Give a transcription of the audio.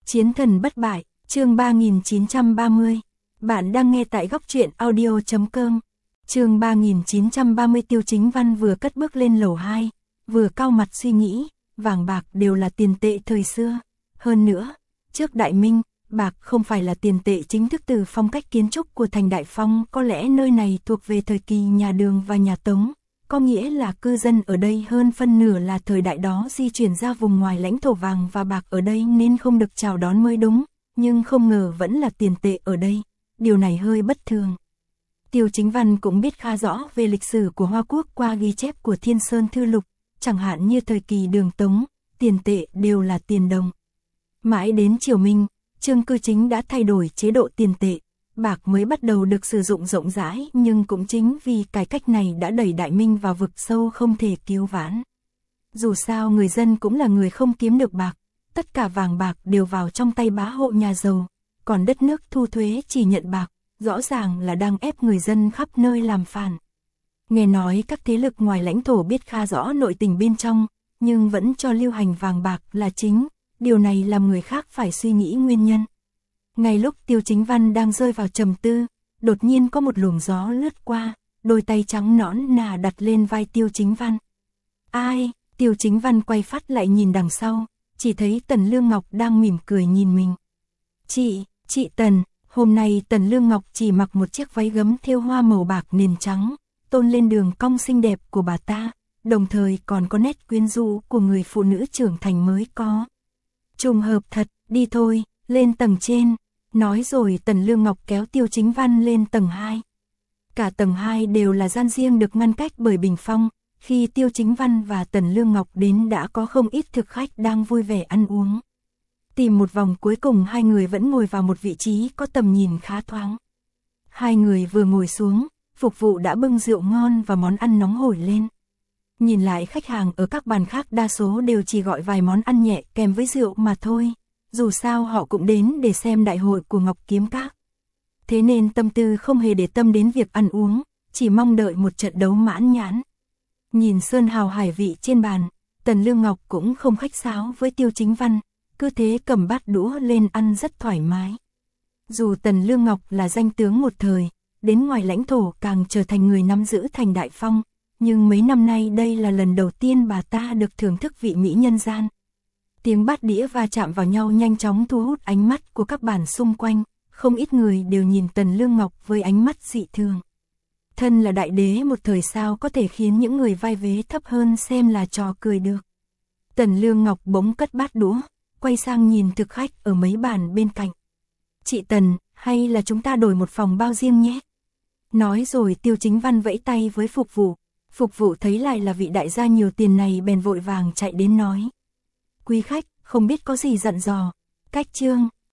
Chiến thần bất bại, chương 3930. Bạn đang nghe tại góc truyện audio.com. Chương 3930. Tiêu Chính Văn vừa cất bước lên lầu 2, vừa cau mặt suy nghĩ, vàng bạc đều là tiền tệ thời xưa. Hơn nữa, trước Đại Minh, bạc không phải là tiền tệ chính thức từ phong cách kiến trúc của thành Đại Phong, có lẽ nơi này thuộc về thời kỳ nhà Đường và nhà Tống. Có nghĩa là cư dân ở đây hơn phân nửa là thời đại đó di chuyển ra vùng ngoài lãnh thổ, vàng và bạc ở đây nên không được chào đón mới đúng, nhưng không ngờ vẫn là tiền tệ ở đây, điều này hơi bất thường. Tiêu Chính Văn cũng biết khá rõ về lịch sử của Hoa Quốc qua ghi chép của Thiên Sơn Thư Lục, chẳng hạn như thời kỳ Đường Tống, tiền tệ đều là tiền đồng. Mãi đến triều Minh, Trương Cư Chính đã thay đổi chế độ tiền tệ, bạc mới bắt đầu được sử dụng rộng rãi, nhưng cũng chính vì cải cách này đã đẩy Đại Minh vào vực sâu không thể cứu vãn. Dù sao người dân cũng là người không kiếm được bạc, tất cả vàng bạc đều vào trong tay bá hộ nhà giàu, còn đất nước thu thuế chỉ nhận bạc, rõ ràng là đang ép người dân khắp nơi làm phản. Nghe nói các thế lực ngoài lãnh thổ biết khá rõ nội tình bên trong, nhưng vẫn cho lưu hành vàng bạc là chính, điều này làm người khác phải suy nghĩ nguyên nhân. Ngay lúc Tiêu Chính Văn đang rơi vào trầm tư, đột nhiên có một luồng gió lướt qua, đôi tay trắng nõn nà đặt lên vai Tiêu Chính Văn. Ai? Tiêu Chính Văn quay phát lại nhìn đằng sau, chỉ thấy Tần Lương Ngọc đang mỉm cười nhìn mình. Chị Tần, hôm nay Tần Lương Ngọc chỉ mặc một chiếc váy gấm thêu hoa màu bạc nền trắng, tôn lên đường cong xinh đẹp của bà ta, đồng thời còn có nét quyến rũ của người phụ nữ trưởng thành mới có. Trùng hợp thật, đi thôi, lên tầng trên. Nói rồi Tần Lương Ngọc kéo Tiêu Chính Văn lên tầng 2. Cả tầng 2 đều là gian riêng được ngăn cách bởi bình phong, khi Tiêu Chính Văn và Tần Lương Ngọc đến đã có không ít thực khách đang vui vẻ ăn uống. Tìm một vòng cuối cùng hai người vẫn ngồi vào một vị trí có tầm nhìn khá thoáng. Hai người vừa ngồi xuống, phục vụ đã bưng rượu ngon và món ăn nóng hổi lên. Nhìn lại khách hàng ở các bàn khác đa số đều chỉ gọi vài món ăn nhẹ kèm với rượu mà thôi. Dù sao họ cũng đến để xem đại hội của Ngọc Kiếm Các. Thế nên tâm tư không hề để tâm đến việc ăn uống, chỉ mong đợi một trận đấu mãn nhãn. Nhìn sơn hào hải vị trên bàn, Tần Lương Ngọc cũng không khách sáo với Tiêu Chính Văn, cứ thế cầm bát đũa lên ăn rất thoải mái. Dù Tần Lương Ngọc là danh tướng một thời, đến ngoài lãnh thổ càng trở thành người nắm giữ thành Đại Phong, nhưng mấy năm nay đây là lần đầu tiên bà ta được thưởng thức vị mỹ nhân gian. Tiếng bát đĩa va chạm vào nhau nhanh chóng thu hút ánh mắt của các bàn xung quanh, không ít người đều nhìn Tần Lương Ngọc với ánh mắt dị thường. Thân là đại đế một thời sao có thể khiến những người vai vế thấp hơn xem là trò cười được. Tần Lương Ngọc bỗng cất bát đũa, quay sang nhìn thực khách ở mấy bàn bên cạnh. Chị Tần, hay là chúng ta đổi một phòng bao riêng nhé? Nói rồi Tiêu Chính Văn vẫy tay với phục vụ thấy lại là vị đại gia nhiều tiền này bèn vội vàng chạy đến nói. Quý khách, không biết có gì dặn dò. Cách trương,